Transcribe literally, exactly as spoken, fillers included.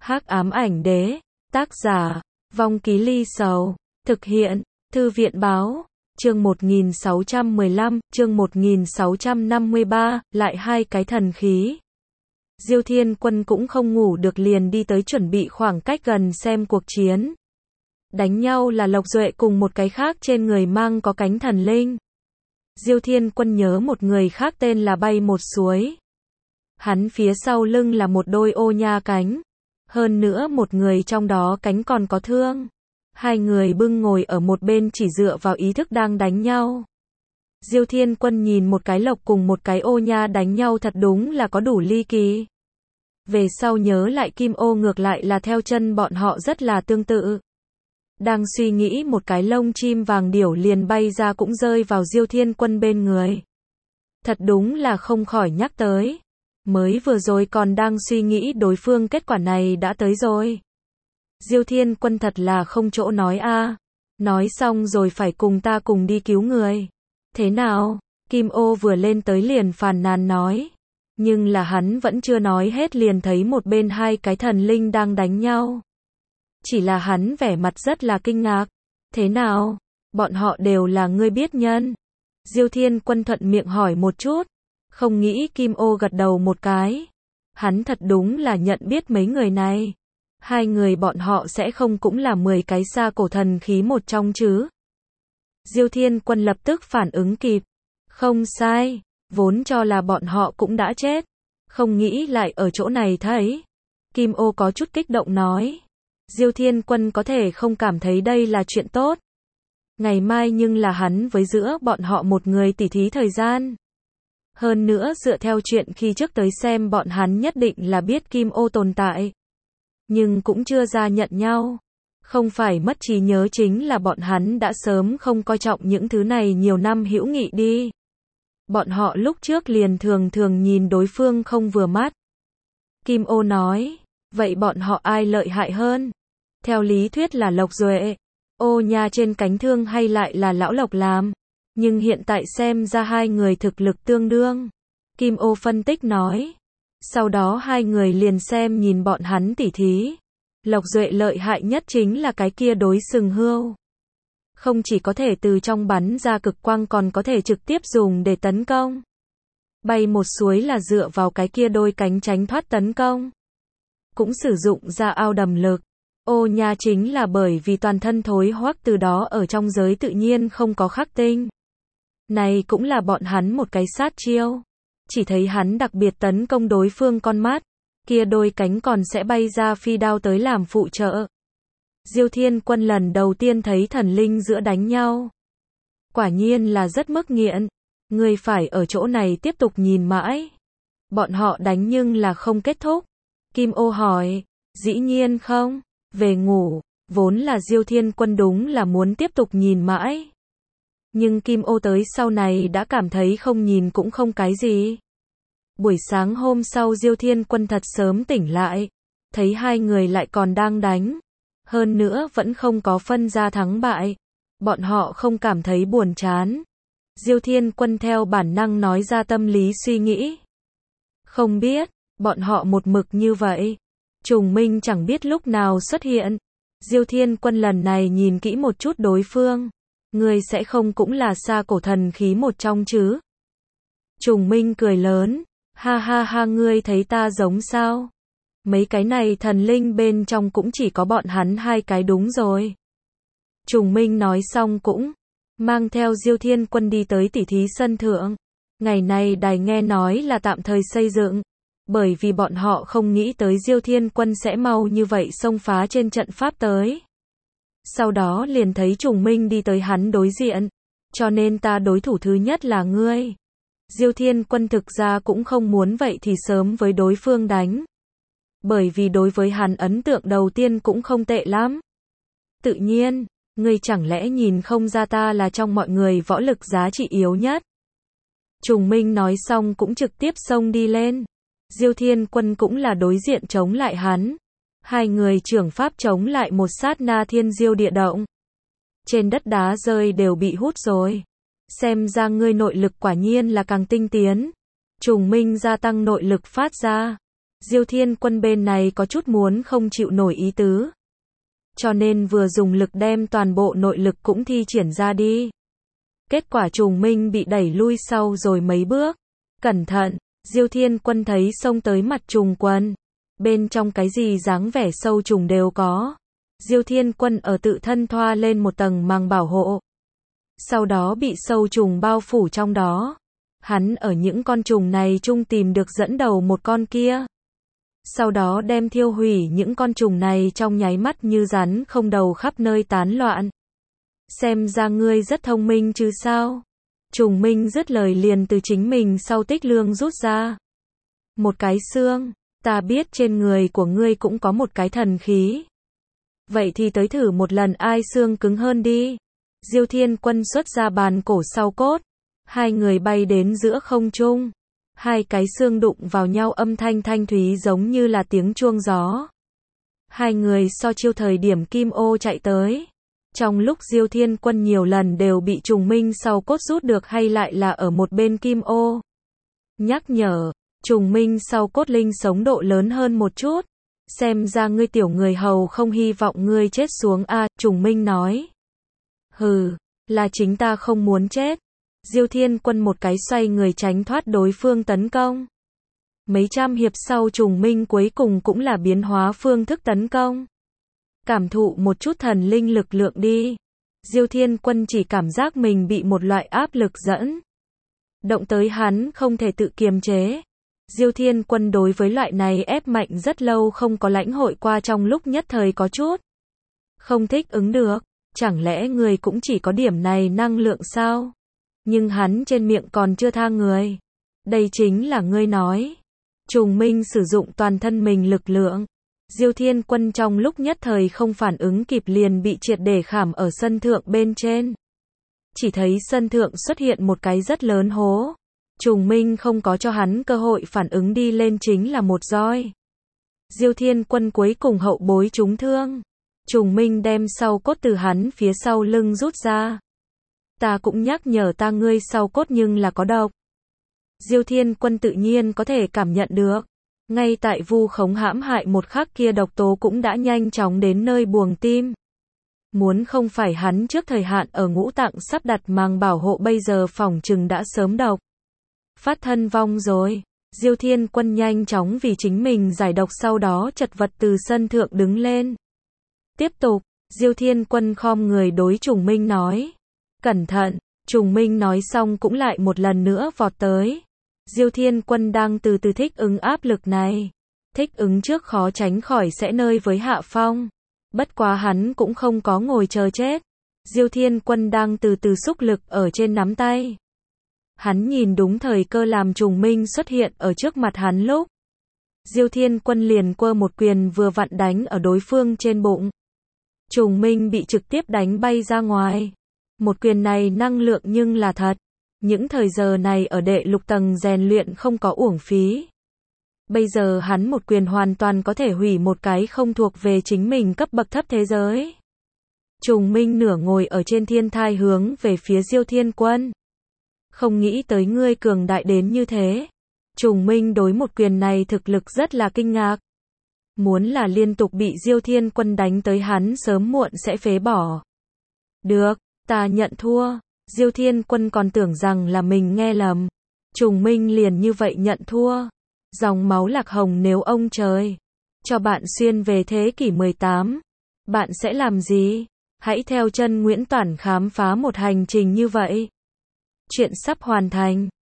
Hắc ám ảnh đế, tác giả, Vong Ký Ly Sầu, thực hiện, Thư viện báo, chương một nghìn sáu trăm mười lăm, chương một nghìn sáu trăm năm mươi ba, lại hai cái thần khí. Diêu Thiên Quân cũng không ngủ được liền đi tới chuẩn bị khoảng cách gần xem cuộc chiến. Đánh nhau là Lộc Duệ cùng một cái khác trên người mang có cánh thần linh. Diêu Thiên Quân nhớ một người khác tên là Bay Một Suối. Hắn phía sau lưng là một đôi ô nha cánh. Hơn nữa một người trong đó cánh còn có thương. Hai người bưng ngồi ở một bên chỉ dựa vào ý thức đang đánh nhau. Diêu Thiên Quân nhìn một cái lộc cùng một cái ô nha đánh nhau thật đúng là có đủ ly kỳ. Về sau nhớ lại kim ô ngược lại là theo chân bọn họ rất là tương tự. Đang suy nghĩ một cái lông chim vàng điểu liền bay ra cũng rơi vào Diêu Thiên Quân bên người. Thật đúng là không khỏi nhắc tới. Mới vừa rồi còn đang suy nghĩ đối phương kết quả này đã tới rồi. Diêu Thiên Quân thật là không chỗ nói a. Nói xong rồi phải cùng ta cùng đi cứu người. Thế nào? Kim ô vừa lên tới liền phàn nàn nói. Nhưng là hắn vẫn chưa nói hết liền thấy một bên hai cái thần linh đang đánh nhau. Chỉ là hắn vẻ mặt rất là kinh ngạc. Thế nào? Bọn họ đều là ngươi biết nhân. Diêu Thiên Quân thuận miệng hỏi một chút. Không nghĩ Kim ô gật đầu một cái. Hắn thật đúng là nhận biết mấy người này. Hai người bọn họ sẽ không cũng là mười cái xa cổ thần khí một trong chứ. Diêu Thiên Quân lập tức phản ứng kịp. Không sai, vốn cho là bọn họ cũng đã chết. Không nghĩ lại ở chỗ này thấy. Kim ô có chút kích động nói. Diêu Thiên Quân có thể không cảm thấy đây là chuyện tốt. Ngày mai nhưng là hắn với giữa bọn họ một người tỉ thí thời gian. Hơn nữa dựa theo chuyện khi trước tới xem bọn hắn nhất định là biết Kim ô tồn tại. Nhưng cũng chưa ra nhận nhau. Không phải mất trí nhớ chính là bọn hắn đã sớm không coi trọng những thứ này nhiều năm hữu nghị đi. Bọn họ lúc trước liền thường thường nhìn đối phương không vừa mắt. Kim ô nói, vậy bọn họ ai lợi hại hơn? Theo lý thuyết là Lộc Duệ. Ô nha trên cánh thương hay lại là lão Lộc làm? Nhưng hiện tại xem ra hai người thực lực tương đương. Kim ô phân tích nói. Sau đó hai người liền xem nhìn bọn hắn tỉ thí. Lộc Duệ lợi hại nhất chính là cái kia đối sừng hươu. Không chỉ có thể từ trong bắn ra cực quang còn có thể trực tiếp dùng để tấn công. Bay Một Suối là dựa vào cái kia đôi cánh tránh thoát tấn công. Cũng sử dụng ra ao đầm lực. Ô nha chính là bởi vì toàn thân thối hoắc từ đó ở trong giới tự nhiên không có khắc tinh. Này cũng là bọn hắn một cái sát chiêu. Chỉ thấy hắn đặc biệt tấn công đối phương con mắt. Kia đôi cánh còn sẽ bay ra phi đao tới làm phụ trợ. Diêu Thiên Quân lần đầu tiên thấy thần linh giữa đánh nhau. Quả nhiên là rất mức nghiện. Người phải ở chỗ này tiếp tục nhìn mãi. Bọn họ đánh nhưng là không kết thúc. Kim ô hỏi. Dĩ nhiên không. Về ngủ. Vốn là Diêu Thiên Quân đúng là muốn tiếp tục nhìn mãi. Nhưng Kim ô tới sau này đã cảm thấy không nhìn cũng không cái gì. Buổi sáng hôm sau Diêu Thiên Quân thật sớm tỉnh lại. Thấy hai người lại còn đang đánh. Hơn nữa vẫn không có phân ra thắng bại. Bọn họ không cảm thấy buồn chán. Diêu Thiên Quân theo bản năng nói ra tâm lý suy nghĩ. Không biết, bọn họ một mực như vậy. Trùng Minh chẳng biết lúc nào xuất hiện. Diêu Thiên Quân lần này nhìn kỹ một chút đối phương. Người sẽ không cũng là xa cổ thần khí một trong chứ? Trùng Minh cười lớn. Ha ha ha, ngươi thấy ta giống sao? Mấy cái này thần linh bên trong cũng chỉ có bọn hắn hai cái đúng rồi. Trùng Minh nói xong cũng mang theo Diêu Thiên Quân đi tới tỉ thí sân thượng. Ngày này đài nghe nói là tạm thời xây dựng. Bởi vì bọn họ không nghĩ tới Diêu Thiên Quân sẽ mau như vậy xông phá trên trận pháp tới. Sau đó liền thấy Trùng Minh đi tới hắn đối diện. Cho nên ta đối thủ thứ nhất là ngươi. Diêu Thiên Quân thực ra cũng không muốn vậy thì sớm với đối phương đánh. Bởi vì đối với hắn ấn tượng đầu tiên cũng không tệ lắm. Tự nhiên, ngươi chẳng lẽ nhìn không ra ta là trong mọi người võ lực giá trị yếu nhất. Trùng Minh nói xong cũng trực tiếp xông đi lên. Diêu Thiên Quân cũng là đối diện chống lại hắn. Hai người trưởng pháp chống lại một sát na thiên diêu địa động. Trên đất đá rơi đều bị hút rồi. Xem ra ngươi nội lực quả nhiên là càng tinh tiến. Trùng Minh gia tăng nội lực phát ra. Diêu Thiên Quân bên này có chút muốn không chịu nổi ý tứ. Cho nên vừa dùng lực đem toàn bộ nội lực cũng thi triển ra đi. Kết quả Trùng Minh bị đẩy lui sau rồi mấy bước. Cẩn thận, Diêu Thiên Quân thấy xông tới mặt Trùng Quân. Bên trong cái gì dáng vẻ sâu trùng đều có. Diêu Thiên Quân ở tự thân thoa lên một tầng màng bảo hộ. Sau đó bị sâu trùng bao phủ trong đó. Hắn ở những con trùng này chung tìm được dẫn đầu một con kia. Sau đó đem thiêu hủy những con trùng này trong nháy mắt như rắn không đầu khắp nơi tán loạn. Xem ra ngươi rất thông minh chứ sao? Trùng Minh dứt lời liền từ chính mình sau tích lương rút ra một cái xương. Ta biết trên người của ngươi cũng có một cái thần khí. Vậy thì tới thử một lần ai xương cứng hơn đi. Diêu Thiên Quân xuất ra bàn cổ sau cốt. Hai người bay đến giữa không trung. Hai cái xương đụng vào nhau âm thanh thanh thúy giống như là tiếng chuông gió. Hai người so chiêu thời điểm Kim Ô chạy tới. Trong lúc Diêu Thiên Quân nhiều lần đều bị Trùng Minh sau cốt rút được hay lại là ở một bên Kim Ô. Nhắc nhở, Trùng Minh sau cốt linh sống độ lớn hơn một chút. Xem ra ngươi tiểu người hầu không hy vọng ngươi chết xuống a, à, Trùng Minh nói. Hừ, là chính ta không muốn chết. Diêu Thiên Quân một cái xoay người tránh thoát đối phương tấn công. Mấy trăm hiệp sau Trùng Minh cuối cùng cũng là biến hóa phương thức tấn công. Cảm thụ một chút thần linh lực lượng đi. Diêu Thiên Quân chỉ cảm giác mình bị một loại áp lực dẫn. Động tới hắn không thể tự kiềm chế. Diêu Thiên Quân đối với loại này ép mạnh rất lâu không có lãnh hội qua trong lúc nhất thời có chút không thích ứng được. Chẳng lẽ người cũng chỉ có điểm này năng lượng sao? Nhưng hắn trên miệng còn chưa tha người. Đây chính là ngươi nói. Trùng Minh sử dụng toàn thân mình lực lượng. Diêu Thiên Quân trong lúc nhất thời không phản ứng kịp liền bị triệt để khảm ở sân thượng bên trên. Chỉ thấy sân thượng xuất hiện một cái rất lớn hố. Trùng Minh không có cho hắn cơ hội phản ứng đi lên chính là một roi. Diêu Thiên Quân cuối cùng hậu bối trúng thương. Trùng Minh đem sau cốt từ hắn phía sau lưng rút ra. Ta cũng nhắc nhở ta ngươi sau cốt nhưng là có độc. Diêu Thiên Quân tự nhiên có thể cảm nhận được. Ngay tại vu khống hãm hại một khắc kia độc tố cũng đã nhanh chóng đến nơi buồng tim. Muốn không phải hắn trước thời hạn ở ngũ tạng sắp đặt màng bảo hộ bây giờ phỏng chừng đã sớm độc phát thân vong rồi. Diêu Thiên Quân nhanh chóng vì chính mình giải độc sau đó chật vật từ sân thượng đứng lên. Tiếp tục, Diêu Thiên Quân khom người đối Trùng Minh nói. Cẩn thận, Trùng Minh nói xong cũng lại một lần nữa vọt tới. Diêu Thiên Quân đang từ từ thích ứng áp lực này. Thích ứng trước khó tránh khỏi sẽ nơi với hạ phong. Bất quá hắn cũng không có ngồi chờ chết. Diêu Thiên Quân đang từ từ xúc lực ở trên nắm tay. Hắn nhìn đúng thời cơ làm Trùng Minh xuất hiện ở trước mặt hắn lúc. Diêu Thiên Quân liền quơ một quyền vừa vặn đánh ở đối phương trên bụng. Trùng Minh bị trực tiếp đánh bay ra ngoài. Một quyền này năng lượng nhưng là thật. Những thời giờ này ở đệ lục tầng rèn luyện không có uổng phí. Bây giờ hắn một quyền hoàn toàn có thể hủy một cái không thuộc về chính mình cấp bậc thấp thế giới. Trùng Minh nửa ngồi ở trên thiên thai hướng về phía Diêu Thiên Quân. Không nghĩ tới ngươi cường đại đến như thế. Trùng Minh đối một quyền này thực lực rất là kinh ngạc. Muốn là liên tục bị Diêu Thiên Quân đánh tới hắn sớm muộn sẽ phế bỏ. Được, ta nhận thua. Diêu Thiên Quân còn tưởng rằng là mình nghe lầm. Trùng Minh liền như vậy nhận thua. Dòng máu lạc hồng nếu ông trời cho bạn xuyên về thế kỷ mười tám, bạn sẽ làm gì? Hãy theo chân Nguyễn Toản khám phá một hành trình như vậy. Chuyện sắp hoàn thành.